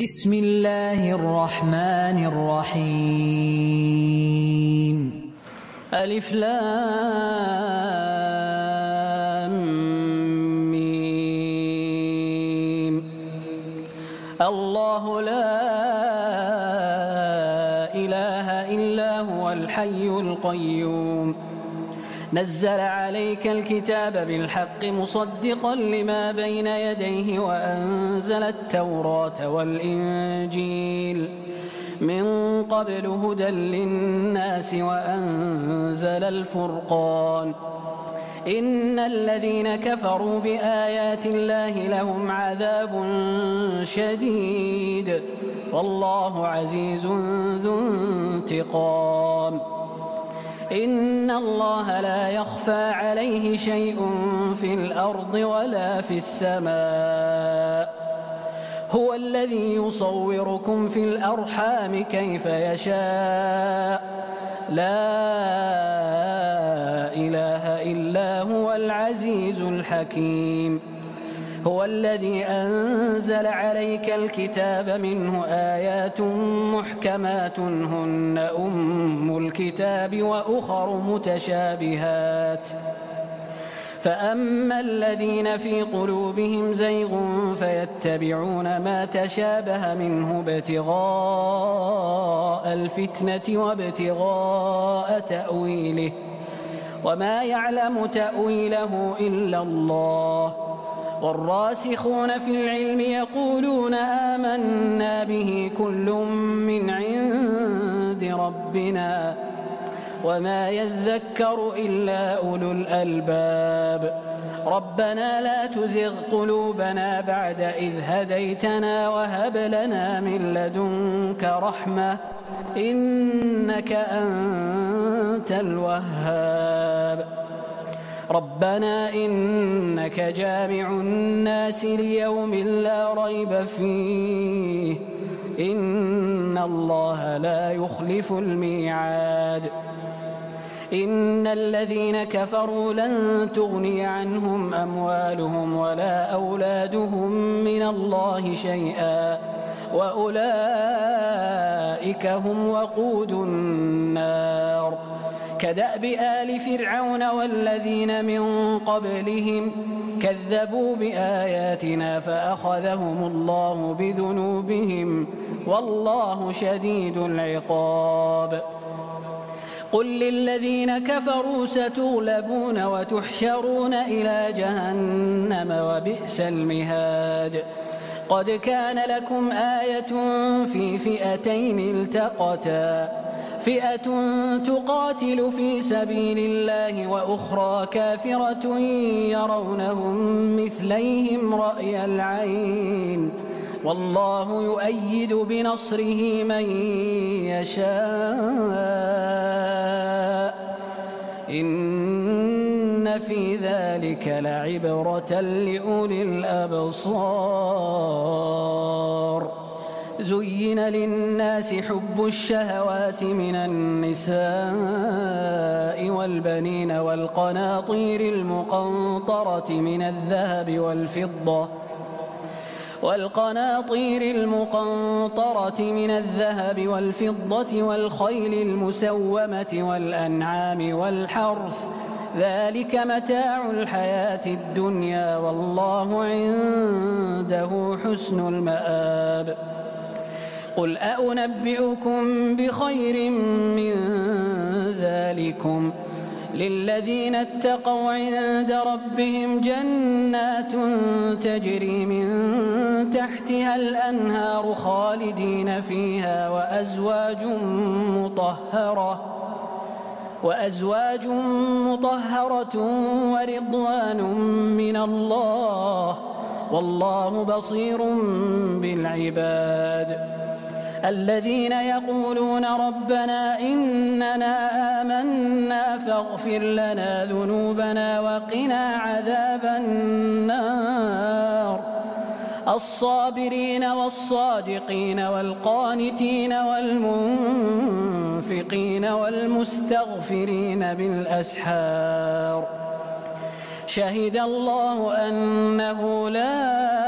بسم الله الرحمن الرحيم. ألف لام ميم. الله لا إله إلا هو الحي القيوم نزل عليك الكتاب بالحق مصدقا لما بين يديه وأنزل التوراة والإنجيل من قبل هدى للناس وأنزل الفرقان إن الذين كفروا بآيات الله لهم عذاب شديد والله عزيز ذو انتقام إن الله لا يخفى عليه شيء في الأرض ولا في السماء هو الذي يصوركم في الأرحام كيف يشاء لا إله إلا هو العزيز الحكيم هو الذي أنزل عليك الكتاب منه آيات محكمات هن أم الكتاب وأخر متشابهات فأما الذين في قلوبهم زيغ فيتبعون ما تشابه منه ابتغاء الفتنة وابتغاء تأويله وما يعلم تأويله إلا الله والراسخون في العلم يقولون آمنا به كل من عند ربنا وما يذكر إلا أولو الألباب ربنا لا تزغ قلوبنا بعد إذ هديتنا وهب لنا من لدنك رحمة إنك أنت الوهاب ربنا إنك جامع الناس ليوم لا ريب فيه إن الله لا يخلف الميعاد إن الذين كفروا لن تغني عنهم أموالهم ولا أولادهم من الله شيئا وأولئك هم وقود النار كدأب آل فرعون والذين من قبلهم كذبوا بآياتنا فأخذهم الله بذنوبهم والله شديد العقاب قل للذين كفروا ستغلبون وتحشرون إلى جهنم وبئس المهاد قد كان لكم آية في فئتين التقتا فئة تقاتل في سبيل الله وأخرى كافرة يرونهم مثليهم رأي العين والله يؤيد بنصره من يشاء إن في ذلك لعبرة لأولي الأبصار زين للناس حب الشهوات من النساء والبنين والقناطير المقنطرة من الذهب والفضة والخيل المسومة والأنعام والحرث ذلك متاع الحياة الدنيا والله عنده حسن المآب قل أنبئكم بخير من ذلكم للذين اتقوا عند ربهم جنات تجري من تحتها الأنهار خالدين فيها وأزواج مطهرة ورضوان من الله والله بصير بالعباد الذين يقولون ربنا إننا آمنا فاغفر لنا ذنوبنا وقنا عذاب النار الصابرين والصادقين والقانتين والمنفقين والمستغفرين بالأسحار شهد الله أنه لا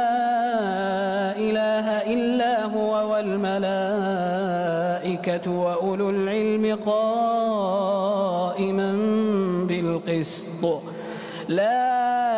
إله إلا هو والملائكة وأولو العلم قائما بالقسط لا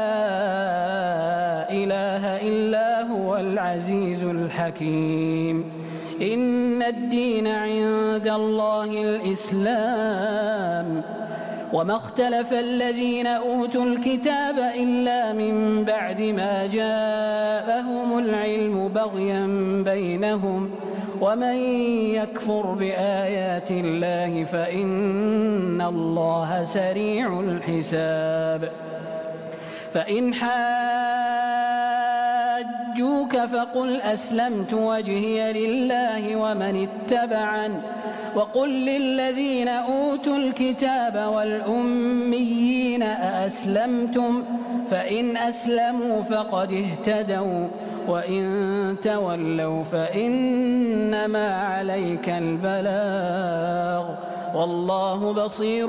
إله إلا هو العزيز الحكيم إن الدين عند الله الإسلام وما اختلف الذين أوتوا الكتاب إلا من بعد ما جاءهم العلم بغيا بينهم ومن يكفر بآيات الله فإن الله سريع الحساب فإن حاجوك فقل أسلمت وجهي لله ومن اتبعن وقل للذين أوتوا الكتاب والأميين أأسلمتم فإن أسلموا فقد اهتدوا وإن تولوا فإنما عليك البلاغ والله بصير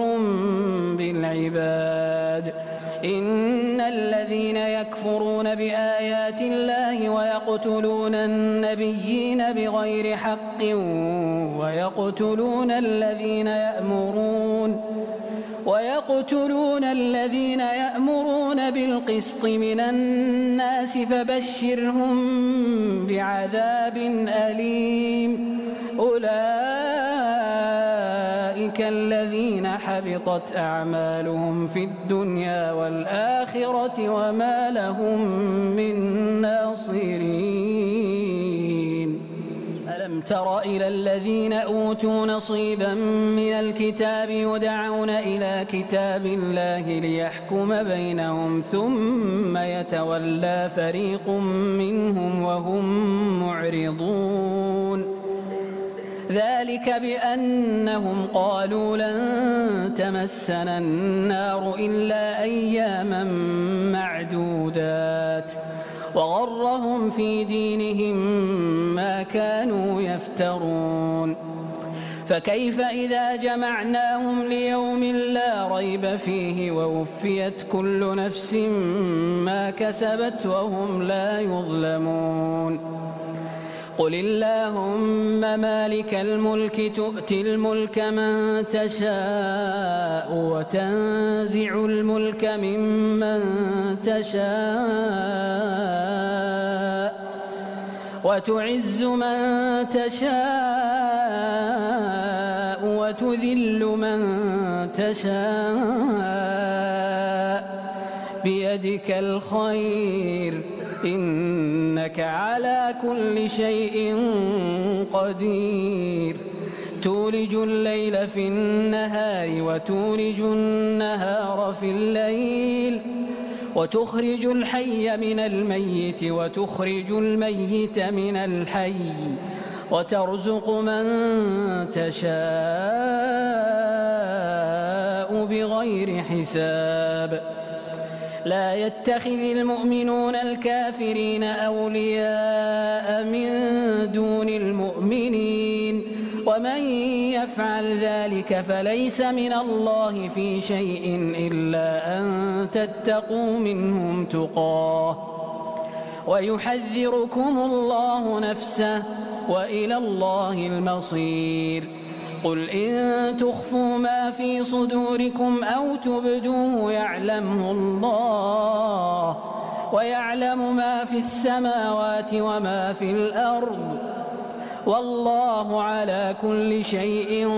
بالعباد إن الذين يكفرون بآيات الله ويقتلون النبيين بغير حق ويقتلون الذين يأمرون بالقسط من الناس فبشرهم بعذاب أليم أولئك الذين حبطت أعمالهم في الدنيا والآخرة وما لهم من ناصرين ألم تر إلى الذين أوتوا نصيبا من الكتاب يدعون إلى كتاب الله ليحكم بينهم ثم يتولى فريق منهم وهم معرضون ذلك بأنهم قالوا لن تمسنا النار إلا أياما معدودات وغرهم في دينهم ما كانوا يفترون فكيف إذا جمعناهم ليوم لا ريب فيه ووفيت كل نفس ما كسبت وهم لا يظلمون قل اللهم مالك الملك تؤتي الملك من تشاء وتنزع الملك ممن تشاء وتعز من تشاء وتذل من تشاء بيدك الخير إنك على كل شيء قدير تولج الليل في النهار وتولج النهار في الليل وتخرج الحي من الميت وتخرج الميت من الحي وترزق من تشاء بغير حساب لا يتخذ المؤمنون الكافرين أولياء من دون المؤمنين ومن يفعل ذلك فليس من الله في شيء إلا أن تتقوا منهم تقاه ويحذركم الله نفسه وإلى الله المصير قل إن تخفوا ما في صدوركم أو تبدوه يعلمه الله ويعلم ما في السماوات وما في الأرض والله على كل شيء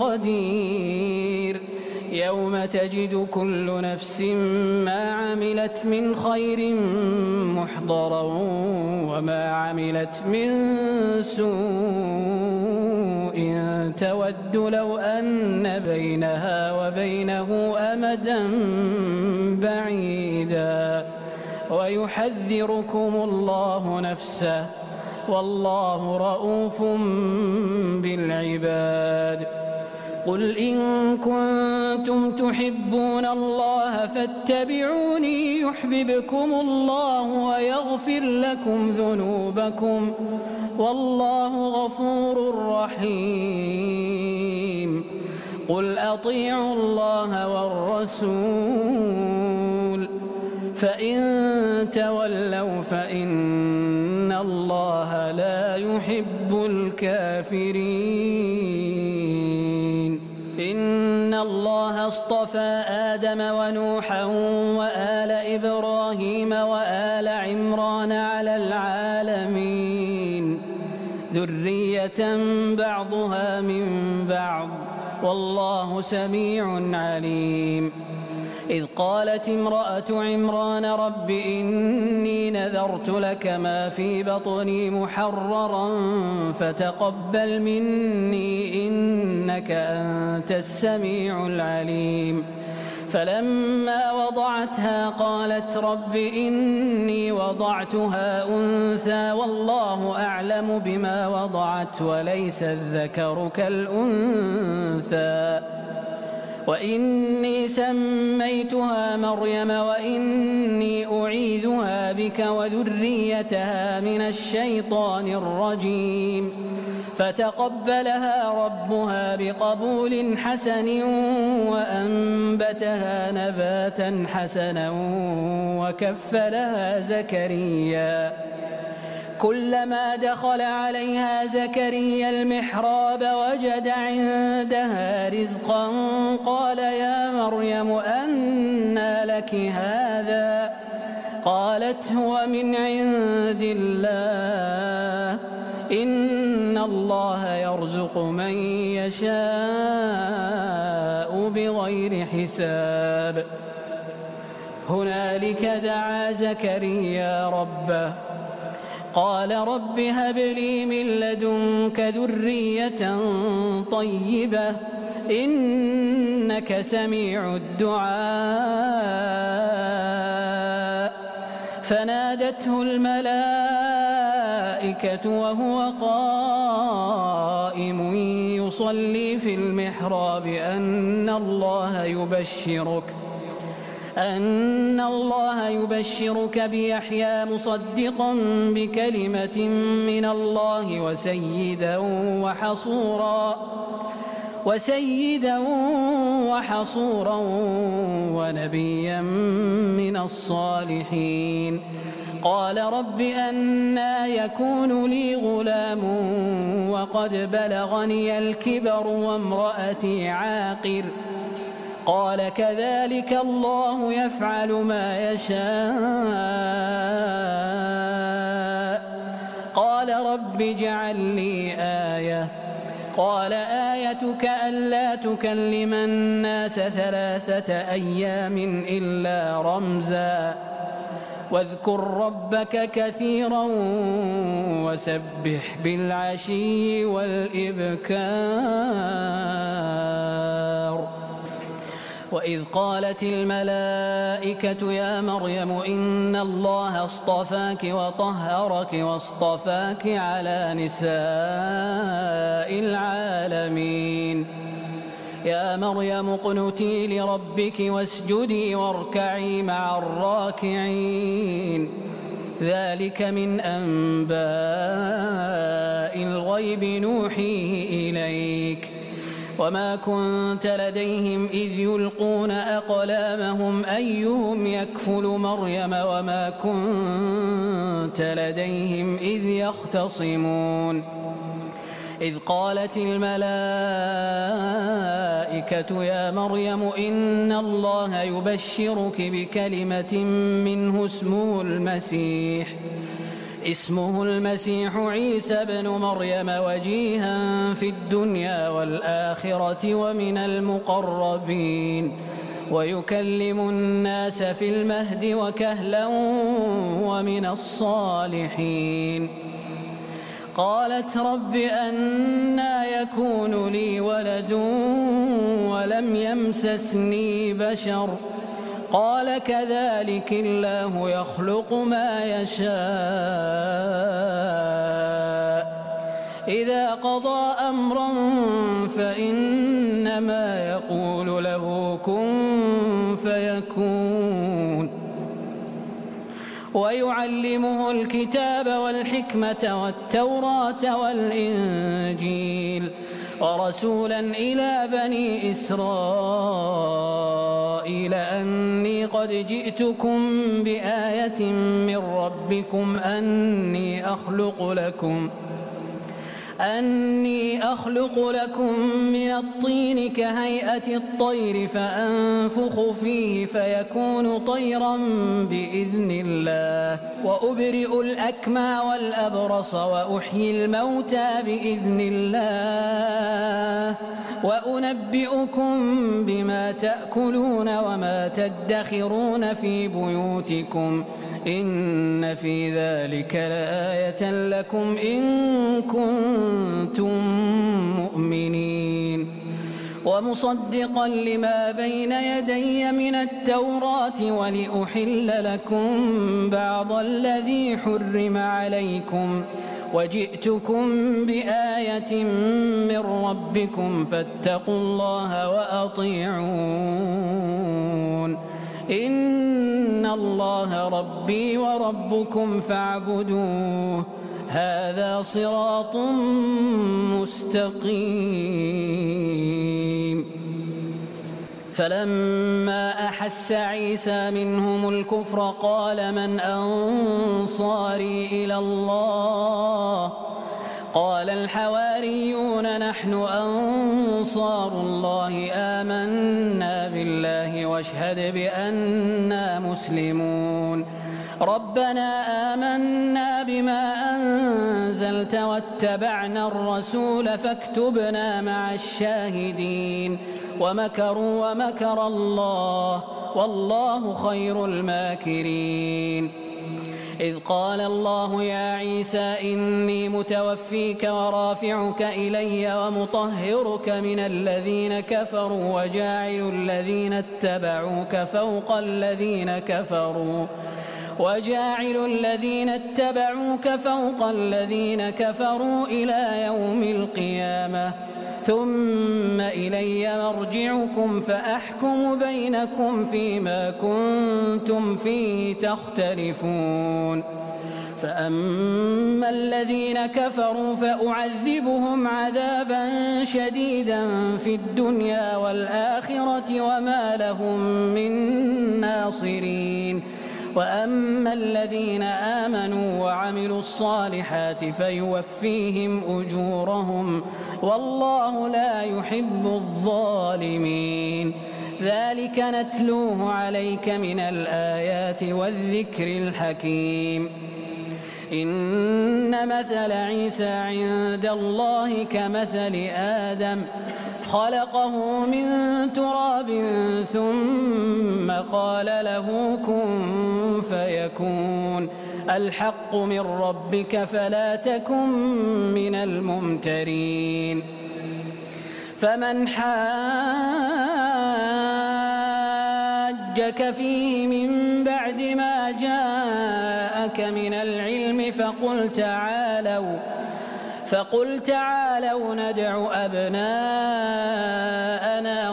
قدير يوم تجد كل نفس ما عملت من خير محضرا وما عملت من سوء تود لو أن بينها وبينه أمدا بعيدا ويحذركم الله نفسه والله رؤوف بالعباد قل إن كنتم تحبون الله فاتبعوني يحببكم الله ويغفر لكم ذنوبكم والله غفور رحيم قل أطيعوا الله والرسول فإن تولوا فإن الله لا يحب الكافرين. إن الله اصطفى آدم ونوحا وآل إبراهيم وآل عمران على العالمين ذرية بعضها من بعض والله سميع عليم. إذ قالت امرأة عمران رب إني نذرت لك ما في بطني محررا فتقبل مني إنك أنت السميع العليم. فلما وضعتها قالت رب إني وضعتها أنثى والله أعلم بما وضعت وليس الذكر كالأنثى وإني سميتها مريم وإني أعيذها بك وذريتها من الشيطان الرجيم. فتقبلها ربها بقبول حسن وأنبتها نباتا حسنا وكفلها زكريا. كلما دخل عليها زكريا المحراب وجد عندها رزقا قال يا مريم أنى لك هذا؟ قالت هو من عند الله إن الله يرزق من يشاء بغير حساب. هنالك دعا زكريا ربه قال رب هب لي من لدنك ذرية طيبة إنك سميع الدعاء. فنادته الملائكة وهو قائم يصلي في المحراب أن الله يبشرك بيحيى مصدقا بكلمة من الله وسيدا وحصورا ونبيا من الصالحين. قال رب أنى يكون لي غلام وقد بلغني الكبر وامرأتي عاقر؟ قال كذلك الله يفعل ما يشاء. قال رب اجعل لي آية. قال آيتك ألا تكلم الناس 3 أيام إلا رمزا واذكر ربك كثيرا وسبح بالعشي والإبكار. وإذ قالت الملائكة يا مريم إن الله اصطفاك وطهرك واصطفاك على نساء العالمين. يا مريم اقنتي لربك واسجدي واركعي مع الراكعين. ذلك من أنباء الغيب نوحيه إليك وما كنت لديهم إذ يلقون أقلامهم أيهم يكفل مريم وما كنت لديهم إذ يختصمون. إذ قالت الملائكة يا مريم إن الله يبشرك بكلمة منه اسمه المسيح عيسى بن مريم وجيها في الدنيا والآخرة ومن المقربين ويكلم الناس في المهد وكهلا ومن الصالحين. قالت رب أنى يكون لي ولد ولم يمسسني بشر؟ قال كذلك الله يخلق ما يشاء إذا قضى أمرا فإنما يقول له كن فيكون. ويعلمه الكتاب والحكمة والتوراة والإنجيل ورسولا إلى بني إسرائيل إسرائيل أني قد جئتكم بآية من ربكم أني أخلق لكم من الطين كهيئة الطير فأنفخ فيه فيكون طيرا بإذن الله وأبرئ الأكمى والأبرص وأحيي الموتى بإذن الله وأنبئكم بما تأكلون وما تدخرون في بيوتكم إن في ذلك لآية لكم إن كنتم مؤمنين ومصدقا لما بين يدي من التوراة ولأحل لكم بعض الذي حرم عليكم وجئتكم بآية من ربكم فاتقوا الله وأطيعون إن الله ربي وربكم فاعبدوه هذا صراط مستقيم فلما أحس عيسى منهم الكفر قال من أنصاري إلى الله قال الحواريون نحن أنصار الله آمنا بالله واشهد بأننا مسلمون ربنا آمنا بما أنزلت واتبعنا الرسول فاكتبنا مع الشاهدين ومكروا ومكر الله والله خير الماكرين إذ قال الله يا عيسى إني متوفيك ورافعك إلي ومطهرك من الذين كفروا وجاعل الذين اتبعوك فوق الذين كفروا إلى يوم القيامة ثم إلي مرجعكم فأحكم بينكم فيما كنتم فيه تختلفون فأما الذين كفروا فأعذبهم عذابا شديدا في الدنيا والآخرة وما لهم من ناصرين وأما الذين آمنوا وعملوا الصالحات فيوفيهم أجورهم والله لا يحب الظالمين ذلك نتلوه عليك من الآيات والذكر الحكيم إن مثل عيسى عند الله كمثل آدم خلقه من تراب ثم قال له كن فيكون الحق من ربك فلا تكن من الممترين فمن حاجك فيه من بعد ما جاءك من العلم فقل تعالوا ندع أبناءنا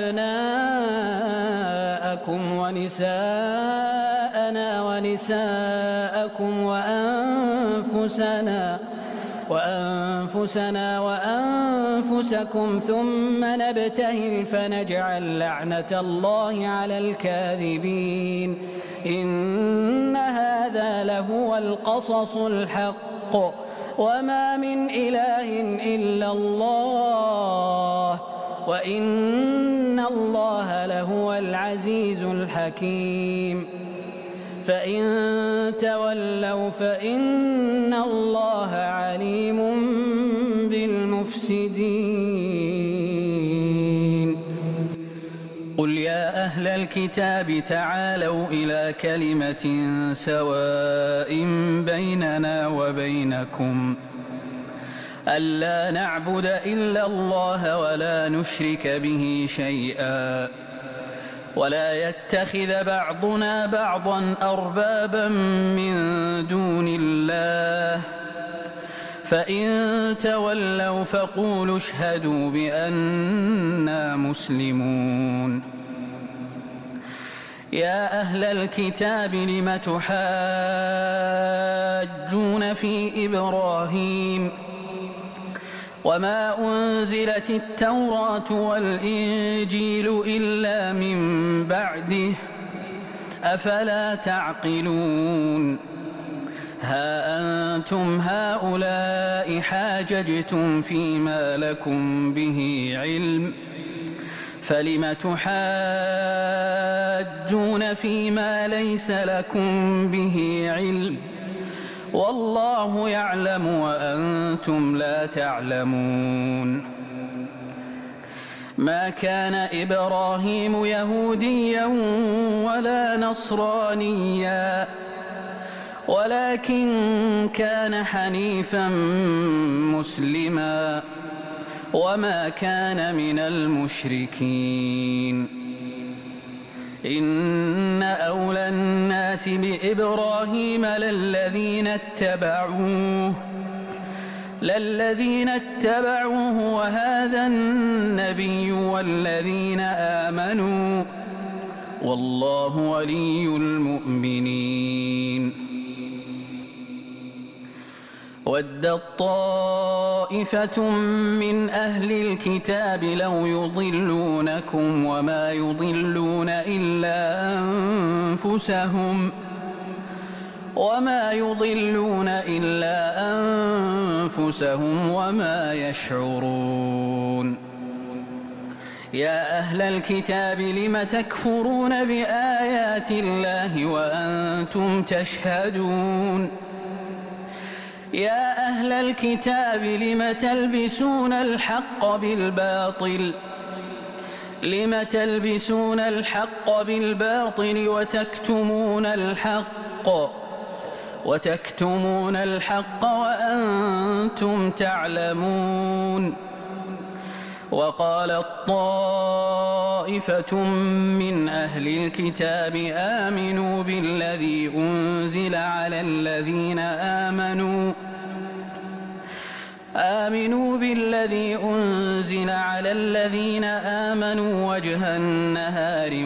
وأبناءكم ونساءنا ونساءكم وأنفسنا وأنفسكم ثم نبتهل فنجعل لعنة الله على الكاذبين إن هذا لهو القصص الحق وما من إله إلا الله وإن الله لهو العزيز الحكيم فإن تولوا فإن الله عليم بالمفسدين قل يا أهل الكتاب تعالوا إلى كلمة سواء بيننا وبينكم ألا نعبد إلا الله ولا نشرك به شيئا ولا يتخذ بعضنا بعضا أربابا من دون الله فإن تولوا فقولوا اشهدوا بأننا مسلمون يا أهل الكتاب لم تحاجون في إبراهيم وما أنزلت التوراة والإنجيل إلا من بعده أفلا تعقلون ها أنتم هؤلاء حاججتم فيما لكم به علم فلم تحاجون فيما ليس لكم به علم والله يعلم وأنتم لا تعلمون ما كان إبراهيم يهوديا ولا نصرانيا ولكن كان حنيفا مسلما وما كان من المشركين إن أولى الناس بإبراهيم للذين اتبعوه وهذا النبي والذين آمنوا والله ولي المؤمنين ودت طائفة من أهل الكتاب لو يضلونكم وما يضلون إلا أنفسهم وما يشعرون يا أهل الكتاب لم تكفرون بآيات الله وأنتم تشهدون يا أهل الكتاب لم تلبسون الحق بالباطل وتكتمون الحق وأنتم تعلمون وقالت طائفة من أهل الكتاب آمنوا بالذي أنزل على الذين آمنوا وجه النهار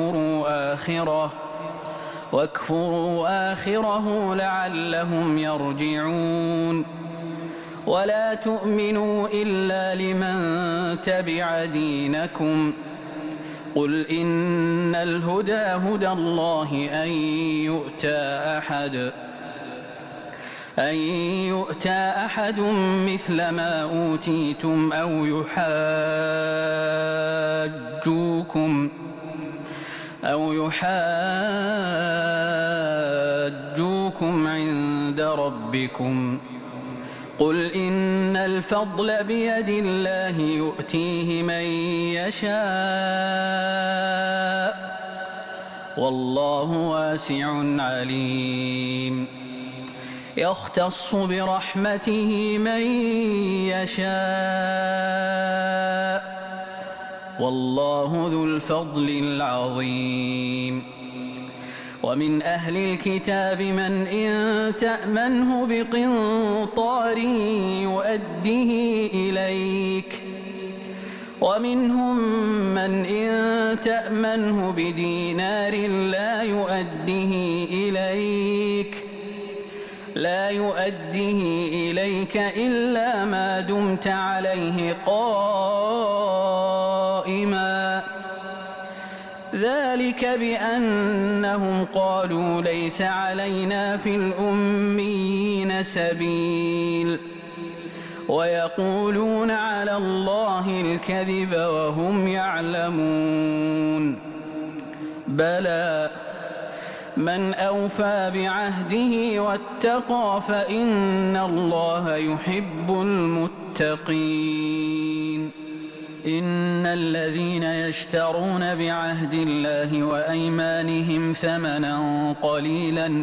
واكفروا آخره لعلهم يرجعون ولا تؤمنوا إلا لمن تبع دينكم قل إن الهدى هدى الله أن يؤتى أحد مثل ما أوتيتم أو يحاجوكم عند ربكم قل إن الفضل بيد الله يؤتيه من يشاء والله واسع عليم يختص برحمته من يشاء والله ذو الفضل العظيم ومن أهل الكتاب من إن تأمنه بقنطار يؤده إليك ومنهم من إن تأمنه بدينار لا يؤديه إليك إلا ما دمت عليه قائما ذلك بأنهم قالوا ليس علينا في الأميين سبيل ويقولون على الله الكذب وهم يعلمون بلى من أوفى بعهده واتقى فإن الله يحب المتقين إن الذين يشترون بعهد الله وأيمانهم ثمنا قليلا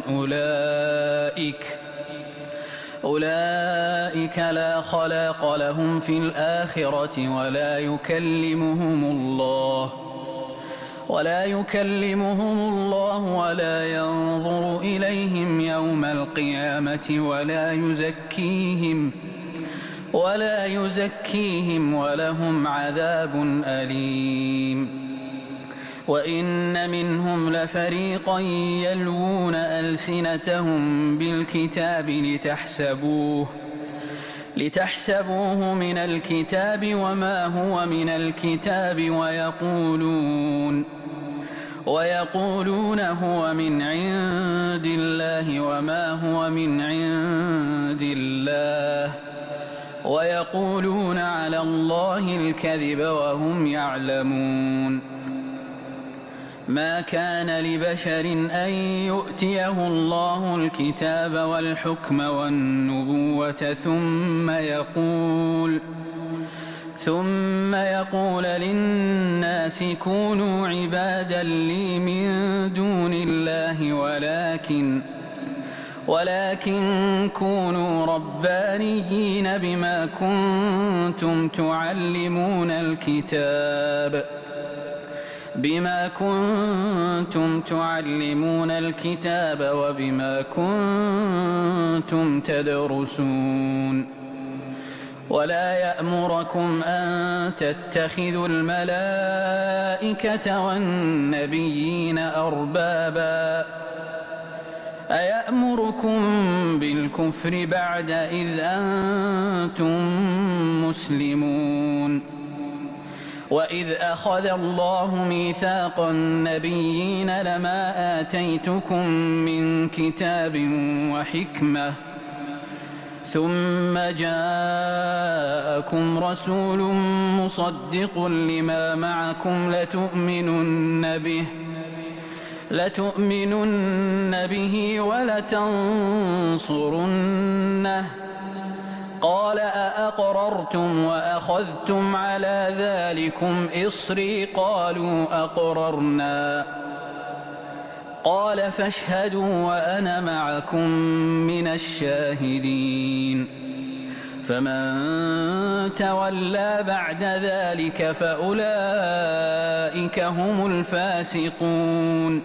أولئك لا خلاق لهم في الآخرة ولا يكلمهم الله ولا ينظر إليهم يوم القيامة ولا يزكيهم ولهم عذاب أليم وإن منهم لفريقا يلوون ألسنتهم بالكتاب لتحسبوه من الكتاب وما هو من الكتاب ويقولون هو من عند الله وما هو من عند الله ويقولون على الله الكذب وهم يعلمون. ما كان لبشر أن يؤتيه الله الكتاب والحكم والنبوة ثم يقول للناس كونوا عبادا لي من دون الله ولكن كونوا ربانيين بما كنتم تعلمون الكتاب وبما كنتم تدرسون. ولا يأمركم أن تتخذوا الملائكة والنبيين أربابا أيأمركم بالكفر بعد إذ أنتم مسلمون. وإذ أخذ الله ميثاق النبيين لما آتيتكم من كتاب وحكمة ثم جاءكم رسول مصدق لما معكم لتؤمنن به ولتنصرنه قال أأقررتم وأخذتم على ذلكم إصري قالوا أقررنا قال فاشهدوا وأنا معكم من الشاهدين. فمن تولى بعد ذلك فأولئك هم الفاسقون.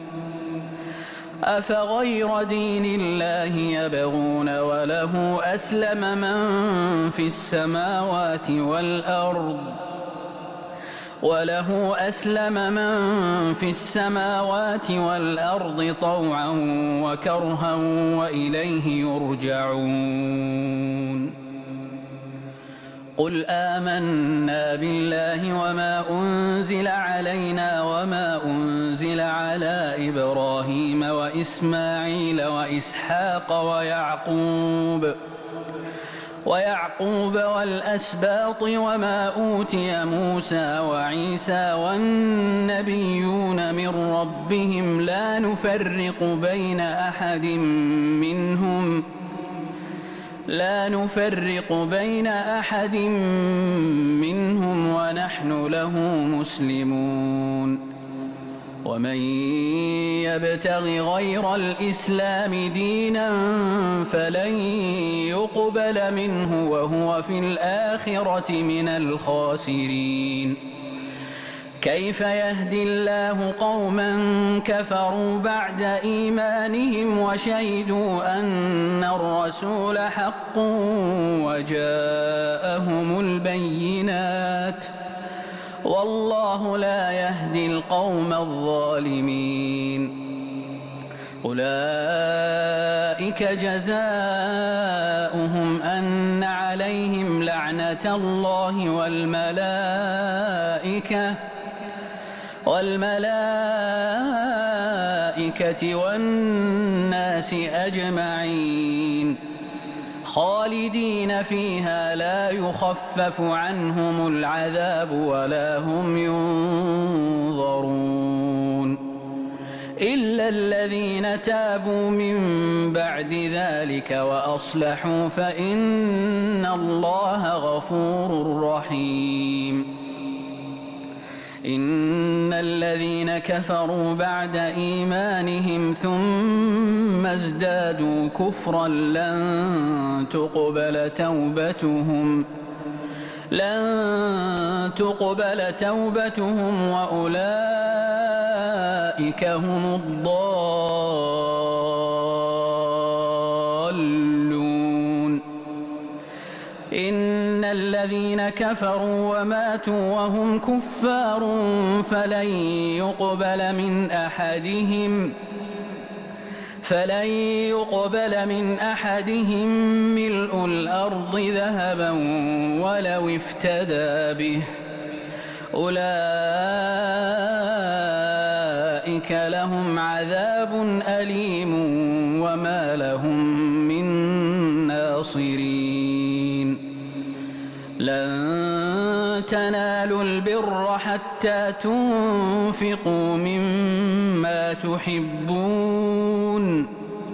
أفغير دين الله يبغون وله أسلم من في السماوات والأرض طوعا وكرها وإليه يرجعون. قل آمنا بالله وما أنزل علينا وما أنزل على إبراهيم وإسماعيل وإسحاق ويعقوب والأسباط وما أوتي موسى وعيسى والنبيون من ربهم لا نفرق بين أحد منهم ونحن له مسلمون. ومن يبتغ غير الإسلام دينا فلن يقبل منه وهو في الآخرة من الخاسرين. كيف يهدي الله قوما كفروا بعد إيمانهم وشهدوا أن الرسول حق وجاءهم البينات والله لا يهدي القوم الظالمين. أولئك جزاؤهم أن عليهم لعنة الله والملائكة والناس أجمعين خالدين فيها لا يخفف عنهم العذاب ولا هم ينظرون إلا الذين تابوا من بعد ذلك وأصلحوا فإن الله غفور رحيم. إن الذين كفروا بعد إيمانهم ثم ازدادوا كفرا لن تقبل توبتهم وأولئك هم الضالون. إن الذين كفروا وماتوا وهم كفار فلن فلن يقبل من أحدهم ملء الأرض ذهبا ولو افتدى به أولئك لهم عذاب أليم وما لهم من ناصرين لن تنالوا البر حتى تنفقوا مما تحبون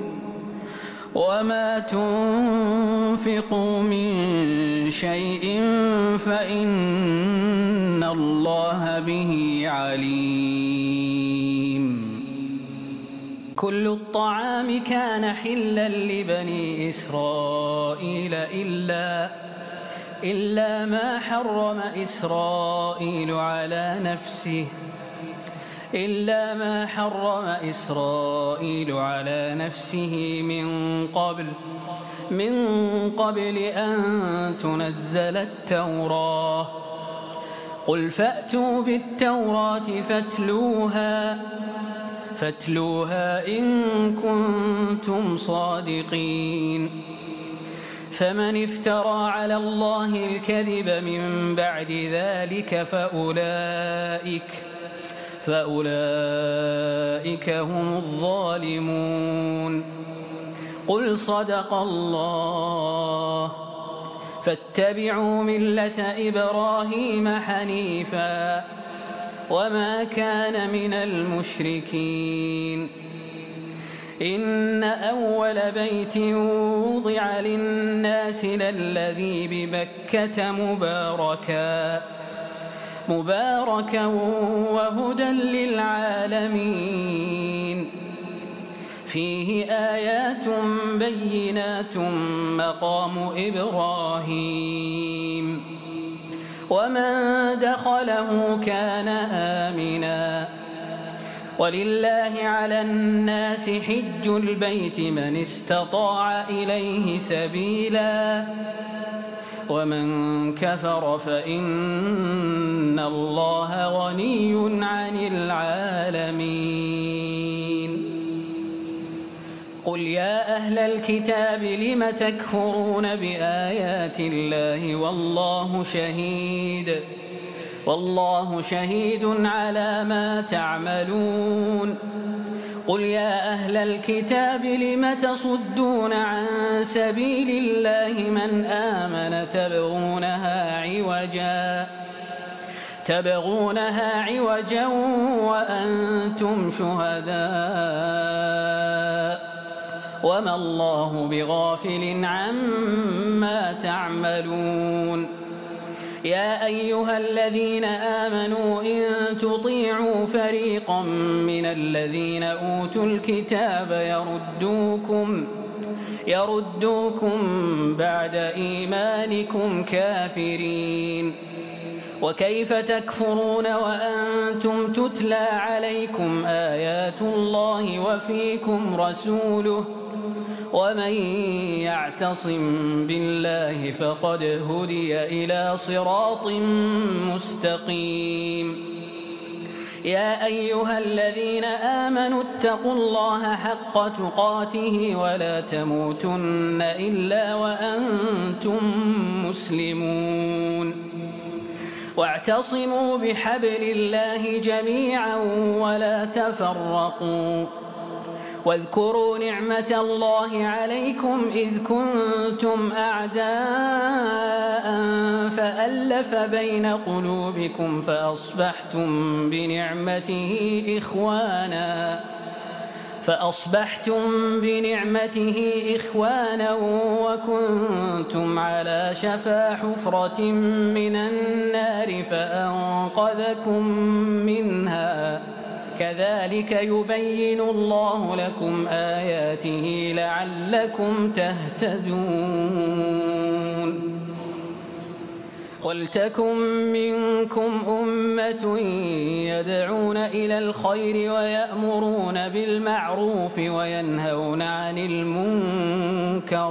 وما تنفقوا من شيء فإن الله به عليم كل الطعام كان حلا لبني إسرائيل إلا ما حرم إسرائيل على نفسه من قبل أن تنزل التوراة قل فأتوا بالتوراة فاتلوها إن كنتم صادقين فمن افترى على الله الكذب من بعد ذلك فأولئك هم الظالمون قل صدق الله فاتبعوا ملة إبراهيم حنيفا وما كان من المشركين إن أول بيت وضع للناس للذي ببكة مباركا وهدى للعالمين فيه آيات بينات مقام إبراهيم ومن دخله كان آمنا ولله على الناس حج البيت من استطاع إليه سبيلا ومن كفر فإن الله غني عن العالمين قل يا أهل الكتاب لم تكفرون بآيات الله والله شهيد على ما تعملون قل يا أهل الكتاب لم تصدون عن سبيل الله من آمن تبغونها عوجا وأنتم شهداء وما الله بغافل عما تعملون يا أيها الذين آمنوا إن تطيعوا فريقا من الذين أوتوا الكتاب يردوكم بعد إيمانكم كافرين وكيف تكفرون وأنتم تتلى عليكم آيات الله وفيكم رسوله ومن يعتصم بالله فقد هدي إلى صراط مستقيم يا أيها الذين آمنوا اتقوا الله حق تقاته ولا تموتن إلا وأنتم مسلمون واعتصموا بحبل الله جميعا ولا تفرقوا واذكروا نعمة الله عليكم إذ كنتم أعداء فألف بين قلوبكم فأصبحتم بنعمته إخوانا وكنتم على شفا حفرة من النار فأنقذكم منها كذلك يبين الله لكم آياته لعلكم تهتدون ولتكن منكم أمة يدعون إلى الخير ويأمرون بالمعروف وينهون عن المنكر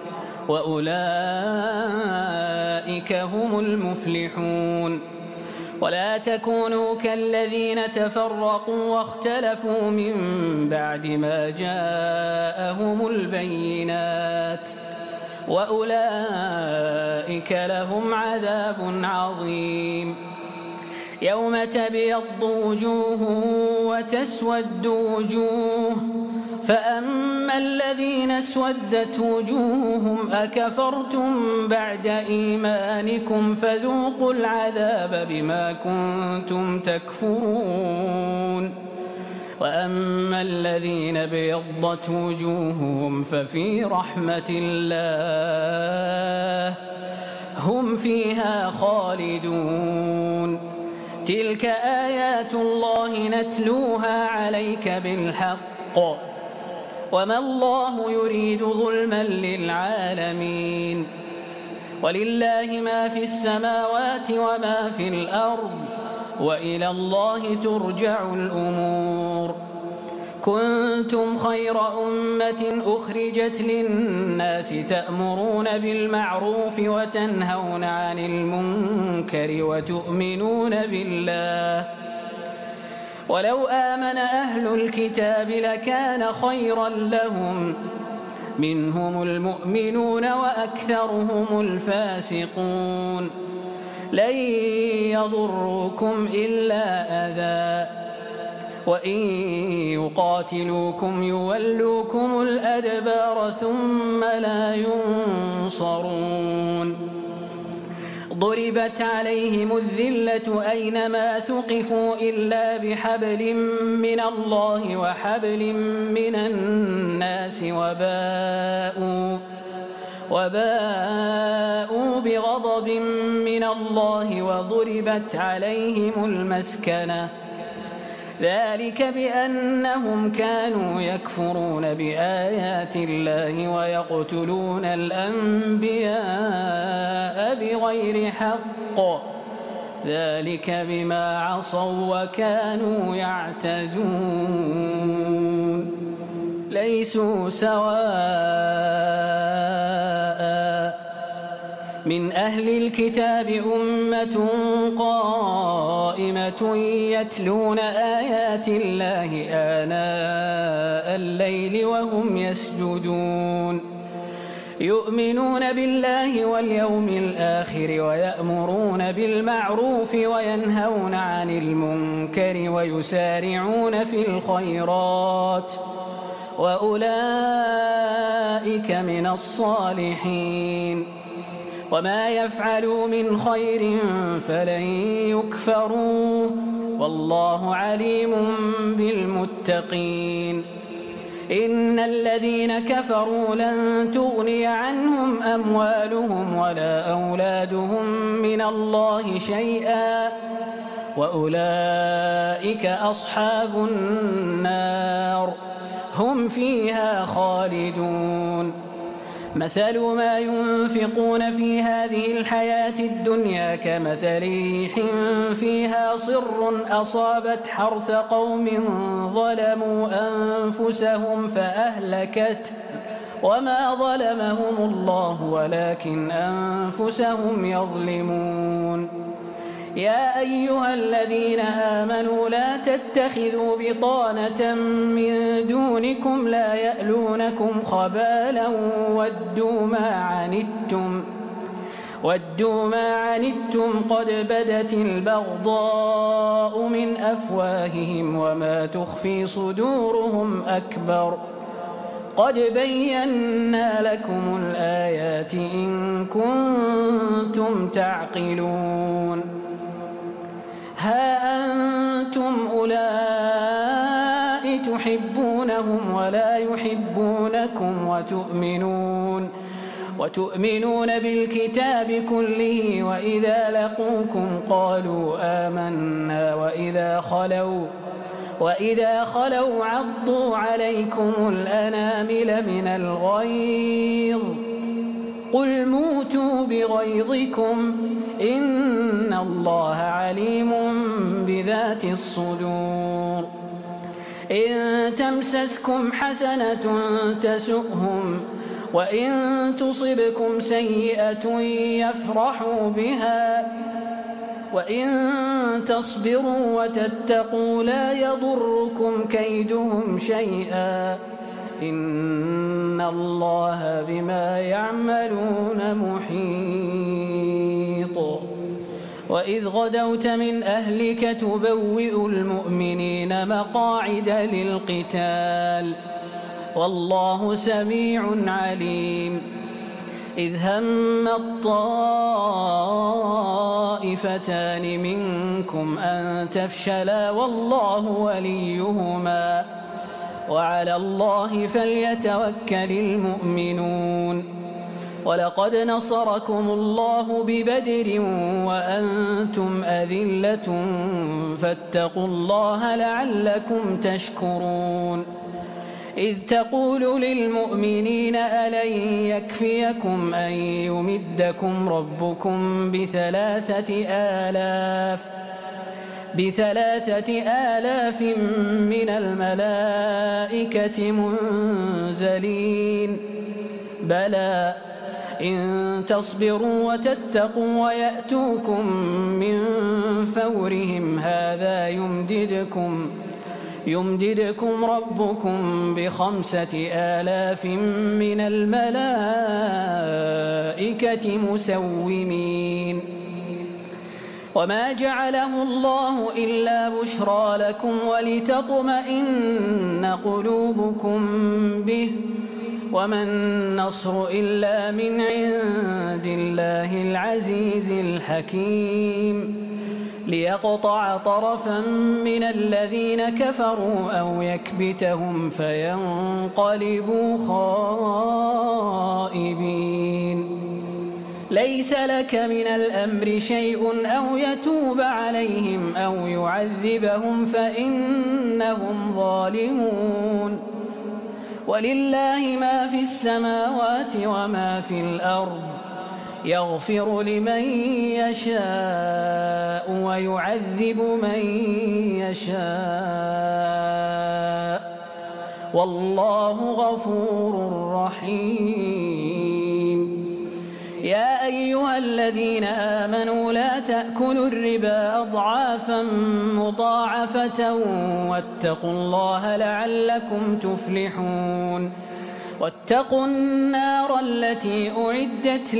وأولئك هم المفلحون ولا تكونوا كالذين تفرقوا واختلفوا من بعد ما جاءهم البينات وأولئك لهم عذاب عظيم. يوم تبيض وجوه وتسود وجوه فأما الذين اسودت وجوههم أكفرتم بعد إيمانكم فذوقوا العذاب بما كنتم تكفرون. وأما الذين ابيضت وجوههم ففي رحمة الله هم فيها خالدون. تلك آيات الله نتلوها عليك بالحق وما الله يريد ظلما للعالمين. ولله ما في السماوات وما في الأرض وإلى الله ترجع الأمور. كنتم خير أمة أخرجت للناس تأمرون بالمعروف وتنهون عن المنكر وتؤمنون بالله. ولو آمن أهل الكتاب لكان خيرا لهم منهم المؤمنون وأكثرهم الفاسقون. لن يضروكم إلا أذى وإن يقاتلوكم يولوكم الأدبار ثم لا ينصرون. ضربت عليهم الذلة أينما ثقفوا إلا بحبل من الله وحبل من الناس وباءوا بغضب من الله وضربت عليهم المسكنة ذلك بأنهم كانوا يكفرون بآيات الله ويقتلون الأنبياء بغير حق ذلك بما عصوا وكانوا يعتدون. ليسوا سواء من أهل الكتاب أمة قائمة يتلون آيات الله آناء الليل وهم يسجدون يؤمنون بالله واليوم الآخر ويأمرون بالمعروف وينهون عن المنكر ويسارعون في الخيرات وأولئك من الصالحين. وما يفعلوا من خير فلن يكفروه والله عليم بالمتقين. إن الذين كفروا لن تغني عنهم أموالهم ولا أولادهم من الله شيئا وأولئك أصحاب النار هم فيها خالدون. مثل ما ينفقون في هذه الحياة الدنيا كمثل ريح فيها صر أصابت حرث قوم ظلموا أنفسهم فأهلكته وما ظلمهم الله ولكن أنفسهم يظلمون. يا أيها الذين آمنوا لا تتخذوا بطانة من دونكم لا يألونكم خبالا ودوا ما عنتم قد بدت البغضاء من أفواههم وما تخفي صدورهم أكبر. قد بينا لكم الآيات إن كنتم تعقلون. ها أنتم أولئك تحبونهم ولا يحبونكم وتؤمنون بالكتاب كله وإذا لقوكم قالوا آمنا وإذا خلوا عضوا عليكم الأنامل من الغيظ قل موتوا بغيظكم إن الله عليم بذات الصدور. إن تمسسكم حسنة تسؤهم وإن تصبكم سيئة يفرحوا بها وإن تصبروا وتتقوا لا يضركم كيدهم شيئا إن الله بما يعملون محيط. وإذ غدوت من أهلك تبوئ المؤمنين مقاعد للقتال والله سميع عليم. إذ هم الطائفتان منكم أن تفشلا والله وليهما وعلى الله فليتوكل المؤمنون. ولقد نصركم الله ببدر وأنتم أذلة فاتقوا الله لعلكم تشكرون. إذ تقول للمؤمنين ألن يكفيكم أن يمدكم ربكم ب3,000 من الملائكة منزلين بلى إن تصبروا وتتقوا ويأتوكم من فورهم هذا يمددكم ربكم ب5,000 من الملائكة مسومين. وما جعله الله إلا بشرى لكم ولتطمئن قلوبكم به وما النصر إلا من عند الله العزيز الحكيم ليقطع طرفا من الذين كفروا أو يكبتهم فينقلبوا خائبين. ليس لك من الأمر شيء أو يتوب عليهم أو يعذبهم فإنهم ظالمون. ولله ما في السماوات وما في الأرض يغفر لمن يشاء ويعذب من يشاء والله غفور رحيم. يا أيها الذين آمنوا لا تأكلوا الربا أضعافا مضاعفة واتقوا الله لعلكم تفلحون. واتقوا النار التي أعدت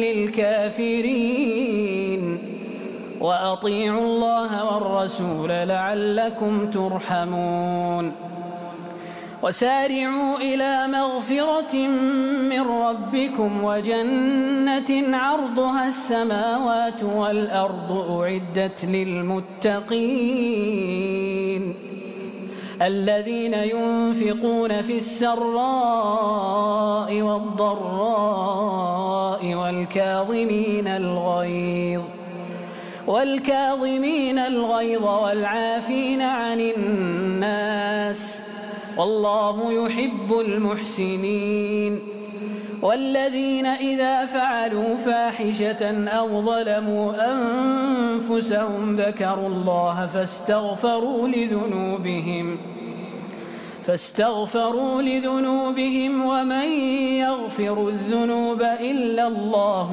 للكافرين وأطيعوا الله والرسول لعلكم ترحمون. وسارعوا إلى مغفرة من ربكم وجنة عرضها السماوات والأرض أعدت للمتقين الذين ينفقون في السراء والضراء والكاظمين الغيظ والعافين عن الناس والله يحب المحسنين. والذين إذا فعلوا فاحشة أو ظلموا أنفسهم ذكروا الله فاستغفروا لذنوبهم ومن يغفر الذنوب إلا الله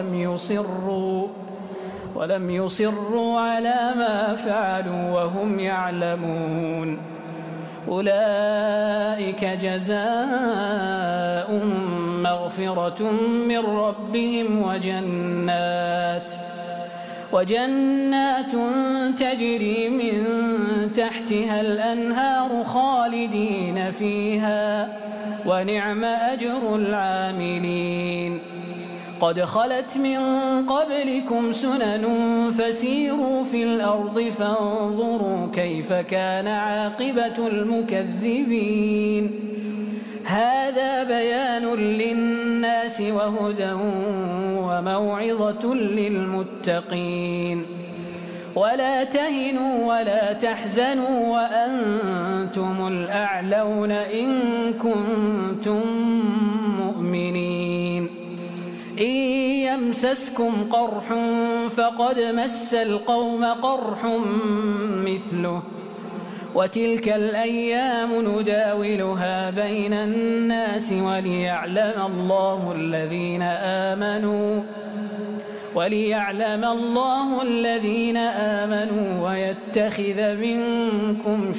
ولم يصروا على ما فعلوا وهم يعلمون. أولئك جزاؤهم مغفرة من ربهم وجنات تجري من تحتها الأنهار خالدين فيها ونعم أجر العاملين. قد خلت من قبلكم سنن فسيروا في الأرض فانظروا كيف كان عاقبة المكذبين. هذا بيان للناس وهدى وموعظة للمتقين. ولا تهنوا ولا تحزنوا وأنتم الأعلون إن كنتم مؤمنين. إن يمسسكم قرح فقد مس القوم قرح مثله وتلك الأيام نداولها بين الناس وليعلم الله وليعلم الله الذين آمنوا ويتخذ منكم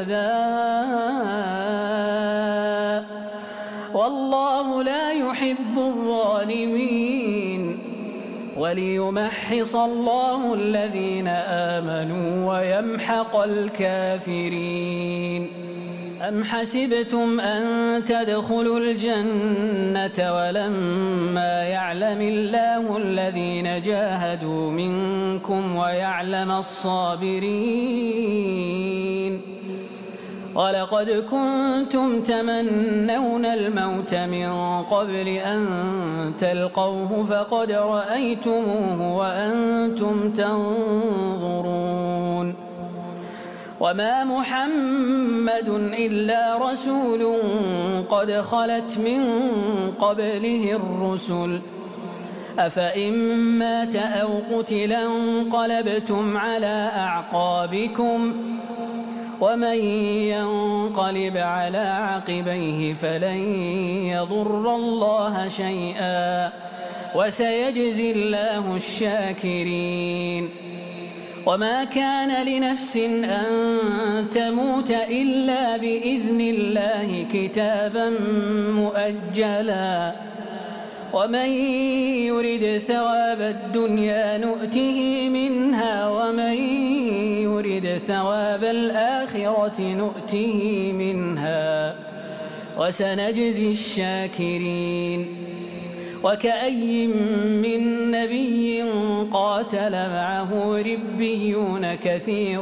شهداء والله لا يحب الظالمين وليمحص الله الذين آمنوا ويمحق الكافرين. أم حسبتم أن تدخلوا الجنة ولما يعلم الله الذين جاهدوا منكم ويعلم الصابرين ولقد كنتم تمنون الموت من قبل أن تلقوه فقد رأيتموه وأنتم تنظرون وما محمد إلا رسول قد خلت من قبله الرسل أفإن مات أو قتل انقلبتم على أعقابكم ومن ينقلب على عقبيه فلن يضر الله شيئا وسيجزي الله الشاكرين. وما كان لنفس أن تموت إلا بإذن الله كتابا مؤجلا ومن يرد ثواب الدنيا نؤته منها ومن يرد ثواب الآخرة نؤته منها وسنجزي الشاكرين. وكأي من نبي قاتل معه ربيون كثير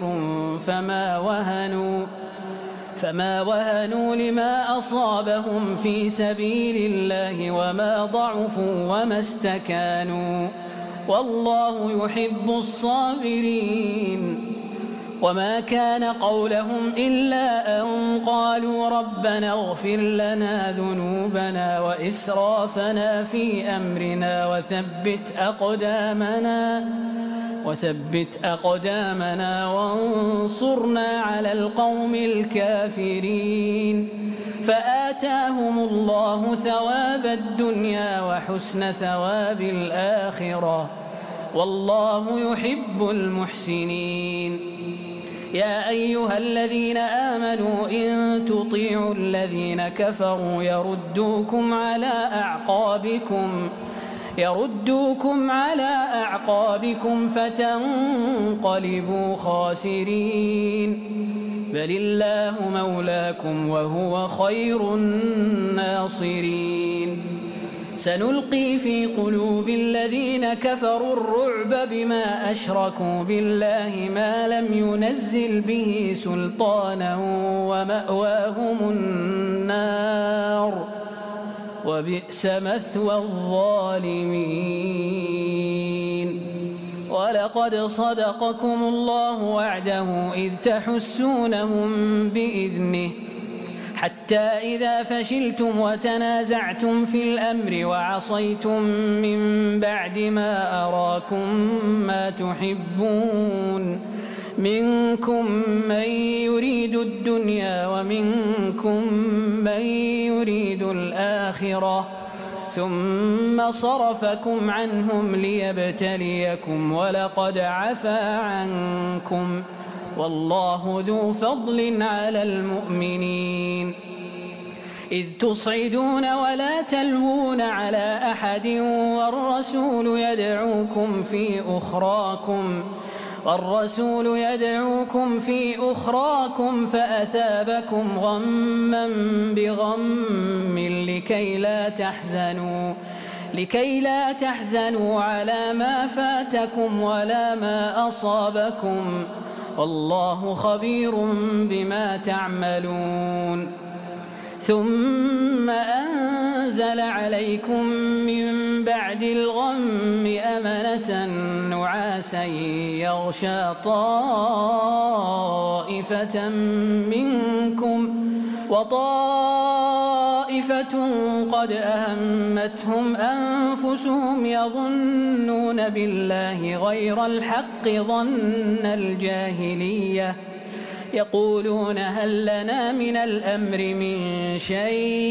فما وهنوا لما أصابهم في سبيل الله وما ضعفوا وما استكانوا والله يحب الصابرين. وما كان قولهم إلا أن قالوا ربنا اغفر لنا ذنوبنا وإسرافنا في أمرنا وثبت أقدامنا وانصرنا على القوم الكافرين. فآتاهم الله ثواب الدنيا وحسن ثواب الآخرة والله يحب المحسنين. يا أيها الذين آمنوا إن تطيعوا الذين كفروا يردوكم على أعقابكم فتنقلبوا خاسرين. بل الله مولاكم وهو خير الناصرين. سنلقي في قلوب الذين كفروا الرعب بما أشركوا بالله ما لم ينزل به سلطانا ومأواهم النار وبئس مثوى الظالمين. ولقد صدقكم الله وعده إذ تحسونهم بإذنه حتى إذا فشلتم وتنازعتم في الأمر وعصيتم من بعد ما أراكم ما تحبون منكم من يريد الدنيا ومنكم من يريد الآخرة ثم صرفكم عنهم ليبتليكم ولقد عفا عنكم والله ذو فضل على المؤمنين. إذ تصعدون ولا تلوون على أحد والرسول يدعوكم في أخراكم فأثابكم غما بغم لكي لا تحزنوا على ما فاتكم ولا ما أصابكم والله خبير بما تعملون. ثم أنزل عليكم من بعد الغم أمنة نعاسا يغشى طائفة منكم وطائفة قد أهمتهم أنفسهم يظنون بالله غير الحق ظن الجاهلية يقولون هل لنا من الأمر من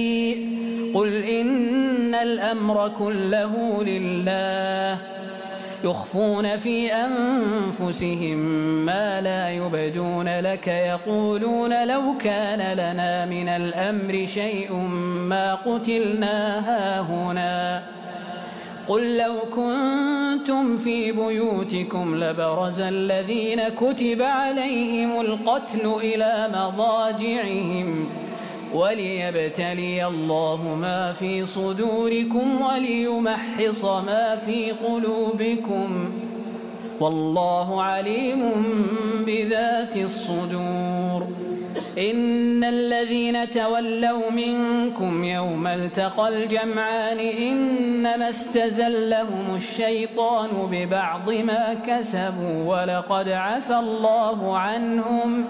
شيء قل إن الأمر كله لله يخفون في أنفسهم ما لا يبدون لك يقولون لو كان لنا من الأمر شيء ما قتلنا هاهنا قل لو كنتم في بيوتكم لبرز الذين كتب عليهم القتل إلى مضاجعهم وليبتلي الله ما في صدوركم وليمحص ما في قلوبكم والله عليم بذات الصدور إن الذين تولوا منكم يوم التقى الجمعان إنما استزلهم الشيطان ببعض ما كسبوا ولقد عفى الله عنهم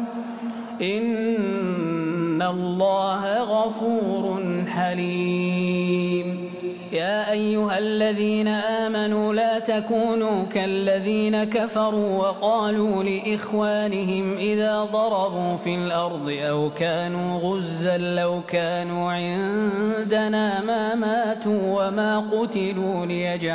إن الله غفور حليم يا أيها الذين آمنوا لا تكونوا كالذين كفروا وقالوا لإخوانهم إذا ضربوا في الأرض أو كانوا غزا لو كانوا عندنا ما ماتوا وما قتلوا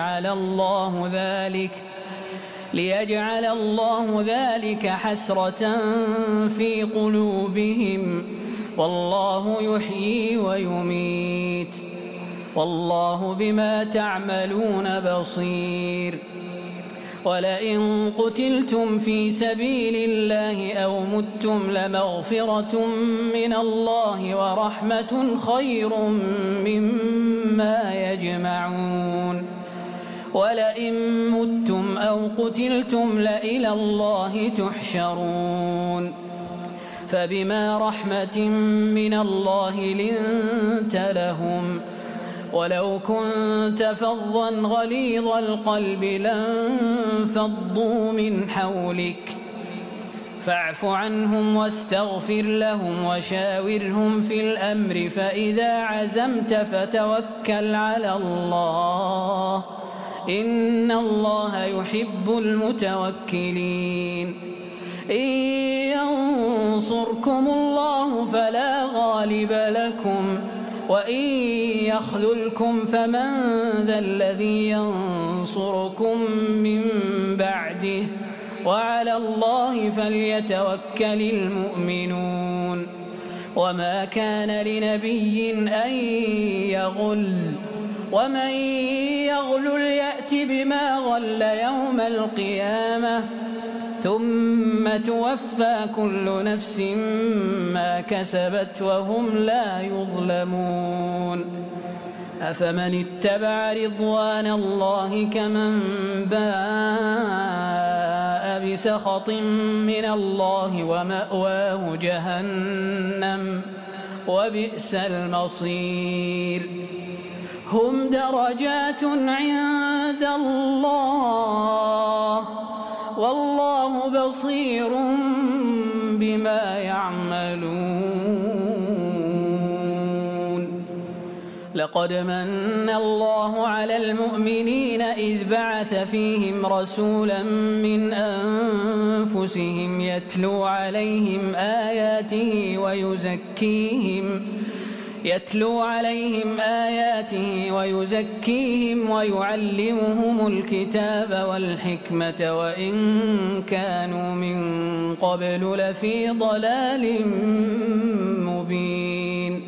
ليجعل الله ذلك حسرة في قلوبهم والله يحيي ويميت والله بما تعملون بصير ولئن قتلتم في سبيل الله أو متم لمغفرة من الله ورحمة خير مما يجمعون ولئن متم أو قتلتم لإلى الله تحشرون فبما رحمة من الله لنت لهم ولو كنت فظا غليظ القلب لانفضوا من حولك فاعف عنهم واستغفر لهم وشاورهم في الأمر فإذا عزمت فتوكل على الله إن الله يحب المتوكلين إن ينصركم الله فلا غالب لكم وإن يخذلكم فمن ذا الذي ينصركم من بعده وعلى الله فليتوكل المؤمنون وما كان لنبي أن يغل ومن يغلل يأت بما غل يوم القيامة ثم توفى كل نفس ما كسبت وهم لا يظلمون أفمن اتبع رضوان الله كمن باء بسخط من الله ومأواه جهنم وبئس المصير هم درجات عند الله والله بصير بما يعملون لقد من الله على المؤمنين إذ بعث فيهم رسولا من أنفسهم يتلو عليهم آياته ويزكيهم ويعلمهم الكتاب والحكمة وإن كانوا من قبل لفي ضلال مبين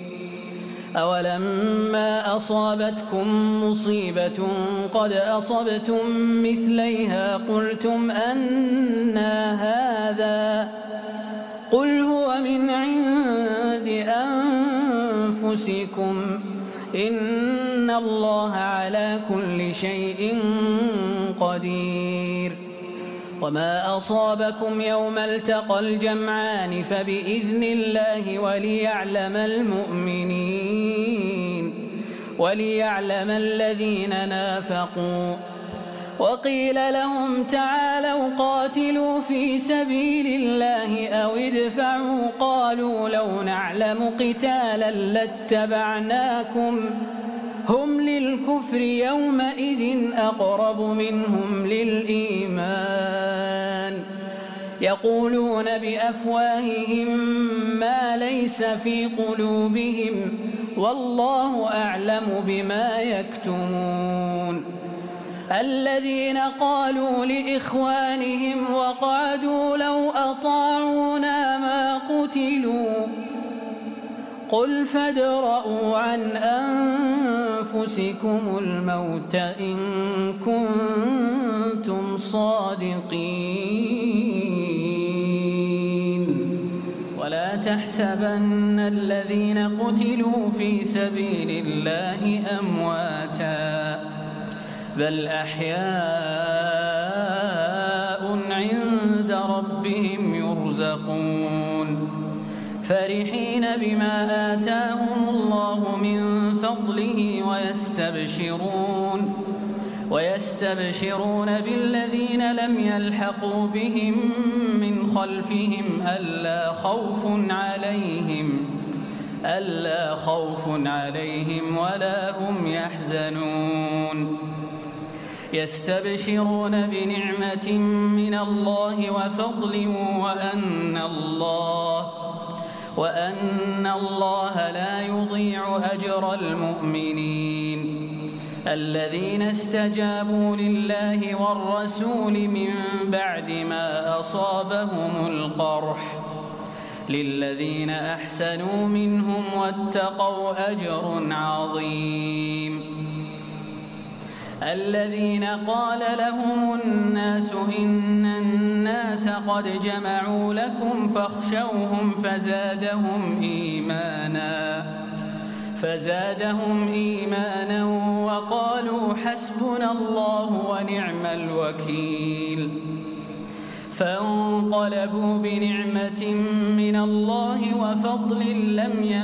أولما أصابتكم مصيبة قد أصبتم مثليها قلتم أنى هذا قل هو من عند أنفسكم إن الله على كل شيء قدير وما أصابكم يوم التقى الجمعان فبإذن الله وليعلم الذين نافقوا وقيل لهم تعالوا قاتلوا في سبيل الله أو ادفعوا قالوا لو نعلم قتالا لاتبعناكم هم للكفر يومئذ أقرب منهم للإيمان يقولون بأفواههم ما ليس في قلوبهم والله أعلم بما يكتمون الذين قالوا لإخوانهم وقعدوا لو أطاعونا ما قتلوا قل فادرءوا عن أنفسكم الموت إن كنتم صادقين ولا تحسبن الذين قتلوا في سبيل الله أمواتا بل أحياء عند ربهم يرزقون فرحين بما آتاهم الله من فضله ويستبشرون بالذين لم يلحقوا بهم من خلفهم ألا خوف عليهم ولا هم يحزنون يستبشرون بنعمة من الله وفضل وأن الله لا يضيع أجر المؤمنين الذين استجابوا لله والرسول من بعد ما أصابهم القرح للذين أحسنوا منهم واتقوا أجر عظيم الذين قال لهم الناس إن الناس قد جمعوا لكم فاخشوهم فزادهم إيمانا وقالوا حسبنا الله ونعم الوكيل فانقلبوا بنعمة من الله وفضل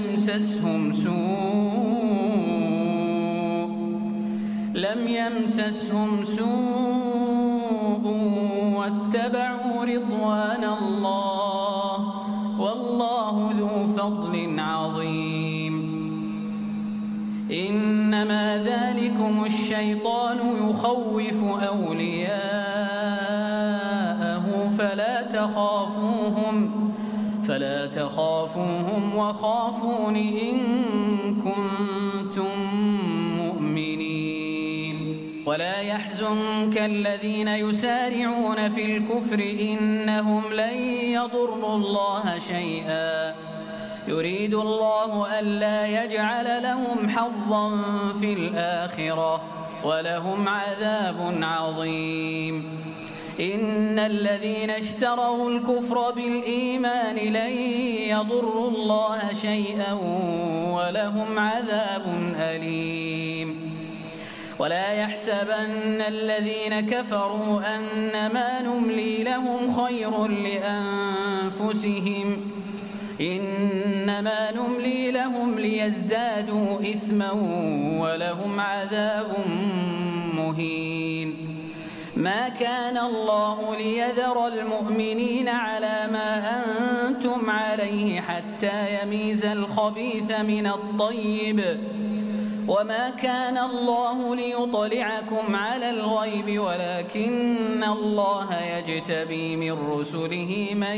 لم يمسسهم سوء واتبعوا رضوان الله والله ذو فضل عظيم إنما ذلكم الشيطان يخوف أولياءه فلا تخافوهم وخافون إن كنتم مؤمنين ولا يحزنك الذين يسارعون في الكفر إنهم لن يضروا الله شيئا يريد الله ألا يجعل لهم حظا في الآخرة ولهم عذاب عظيم إن الذين اشتروا الكفر بالإيمان لن يضروا الله شيئا ولهم عذاب أليم ولا يحسبن الذين كفروا أنما نملي لهم خير لأنفسهم إنما نملي لهم ليزدادوا إثما ولهم عذاب مهين ما كان الله ليذر المؤمنين على ما أنتم عليه حتى يميز الخبيث من الطيب وما كان الله ليطلعكم على الغيب ولكن الله يجتبي من رسله من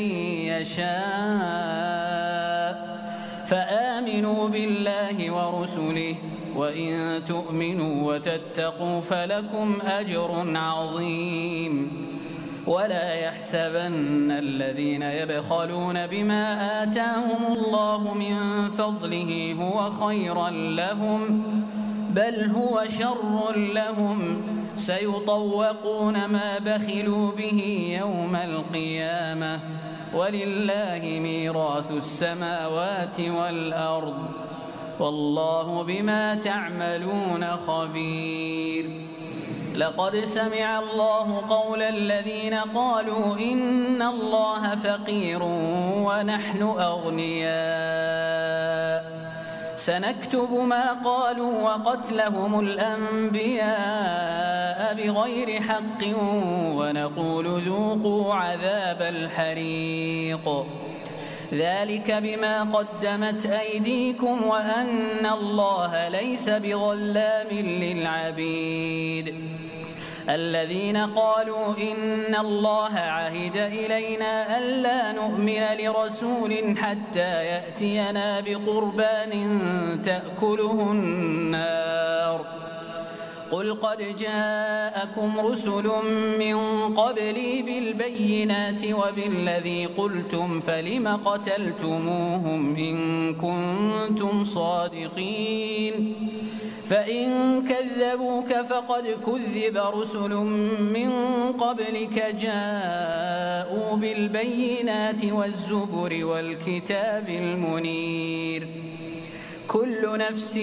يشاء فآمنوا بالله ورسله وإن تؤمنوا وتتقوا فلكم أجر عظيم ولا يحسبن الذين يبخلون بما آتاهم الله من فضله هو خيرا لهم بل هو شر لهم سيطوقون ما بخلوا به يوم القيامة ولله ميراث السماوات والأرض والله بما تعملون خبير لقد سمع الله قول الذين قالوا إن الله فقير ونحن أغنياء سنكتب ما قالوا وقتلهم الأنبياء بغير حق ونقول ذوقوا عذاب الحريق ذلك بما قدمت أيديكم وأن الله ليس بظلام للعبيد الذين قالوا إن الله عهد إلينا ألا نؤمن لرسول حتى يأتينا بقربان تأكله النار قل قد جاءكم رسل من قبلي بالبينات وبالذي قلتم فلم قتلتموهم إن كنتم صادقين فإن كذبوك فقد كذب رسل من قبلك جاءوا بالبينات والزبر والكتاب المنير كل نفس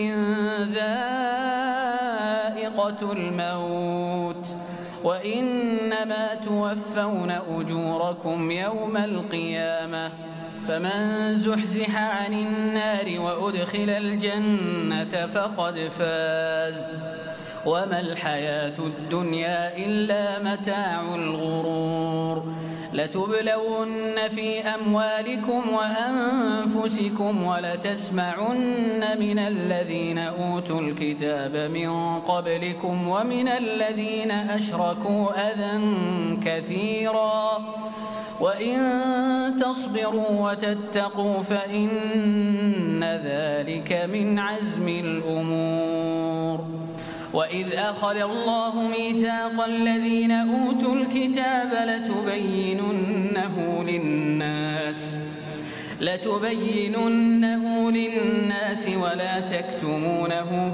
ذائقة الموت وإنما توفون أجوركم يوم القيامة فمن زحزح عن النار وأدخل الجنة فقد فاز وما الحياة الدنيا إلا متاع الغرور لتبلون في أموالكم وأنفسكم ولتسمعن من الذين أوتوا الكتاب من قبلكم ومن الذين أشركوا أذى كثيرا وإن تصبروا وتتقوا فإن ذلك من عزم الأمور وإذ أخذ الله ميثاق الذين أوتوا الكتاب لتبيننه للناس ولا تكتمونه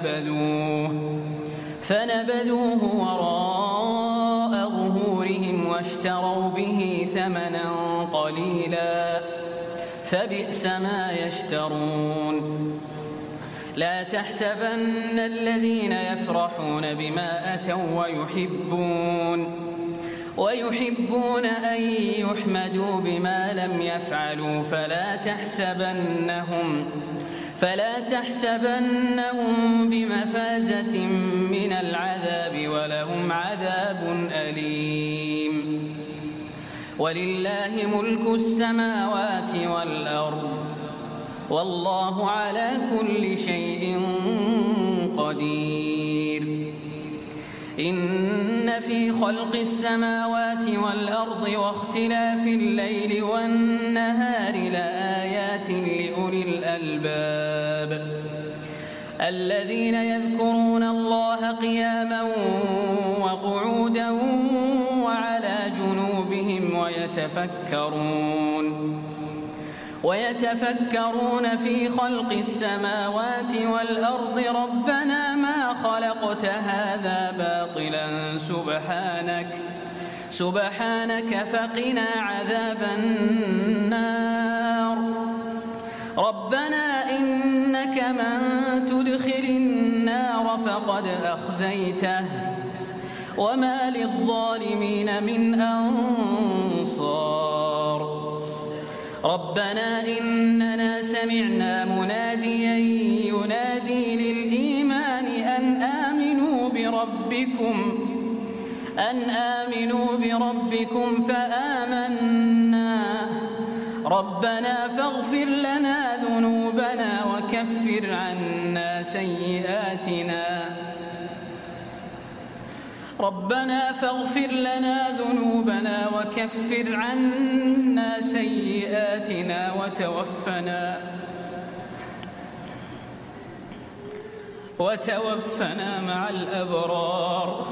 فنبذوه وراء ظهورهم واشتروا به ثمنا قليلا فبئس ما يشترون لا تحسبن الذين يفرحون بما أتوا ويحبون أن يحمدوا بما لم يفعلوا فلا تحسبنهم بمفازة من العذاب ولهم عذاب أليم ولله ملك السماوات والأرض والله على كل شيء قدير إن في خلق السماوات والأرض واختلاف الليل والنهار لآيات لأولي الألباب الذين يذكرون الله قياما وقعودا وعلى جنوبهم ويتفكرون في خلق السماوات والأرض ربنا ما خلقت هذا باطلا سبحانك فقنا عذاب النار ربنا إنك من تدخل النار فقد أخزيته وما للظالمين من أنصار ربنا إننا سمعنا مناديا ينادي للإيمان أن آمنوا بربكم فآمنا ربنا فاغفر لنا ذنوبنا وكفر عنا سيئاتنا وتوفنا مع الأبرار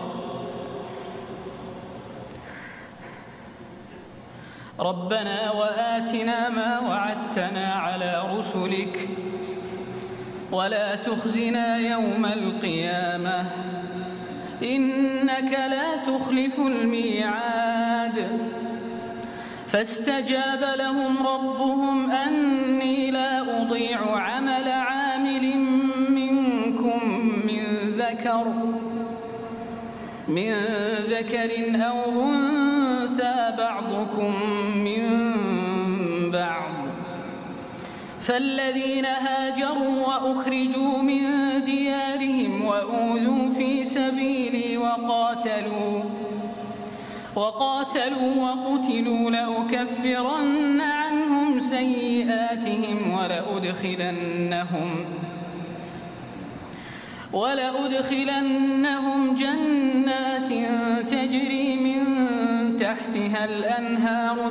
ربنا وآتنا ما وعدتنا على رسلك ولا تخزنا يوم القيامة إنك لا تخلف الميعاد فاستجاب لهم ربهم أني لا أضيع عمل عامل منكم من ذكر أو أنثى بعضكم من بعض فالذين هاجروا وأخرجوا من ديارهم وأوذوا في سبيلي وقاتلوا وقتلوا لأكفرن عنهم سيئاتهم ولأدخلنهم جنات تجري من تحتها الأنهار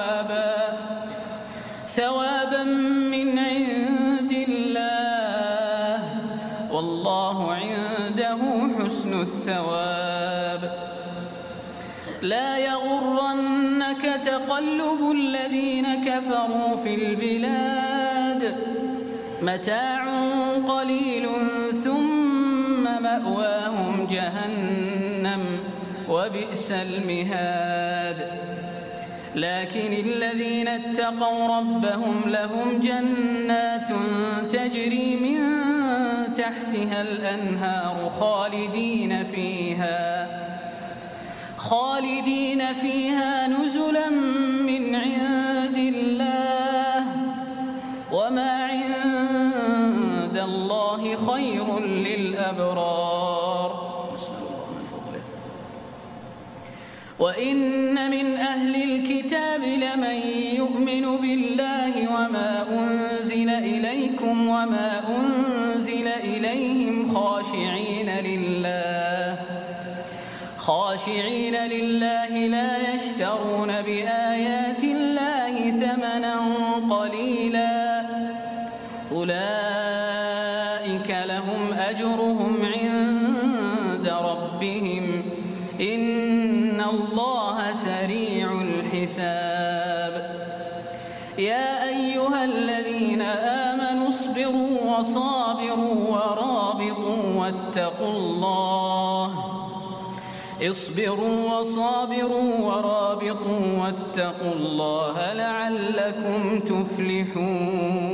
ثوابا من عند الله والله عنده حسن الثواب. لا يغرنك تقلب الذين كفروا في البلاد متاع قليل ثم مأواهم جهنم وبئس المهاد. لكن الذين اتقوا ربهم لهم جنات تجري من تحتها الأنهار خالدين فيها نزلا من عند الله وما عند الله خير للأبرار. وإن من أهل الكتاب لمن يؤمن بالله وما أنزل إليكم وما أنزل إليهم خاشعين لله لا يشترون بآيات الله ثمنا قليلا أولئك لهم أجرهم عند ربهم إن الله سريع الحساب. يا أيها الذين آمنوا اصبروا وصابروا ورابطوا واتقوا الله لعلكم تفلحون.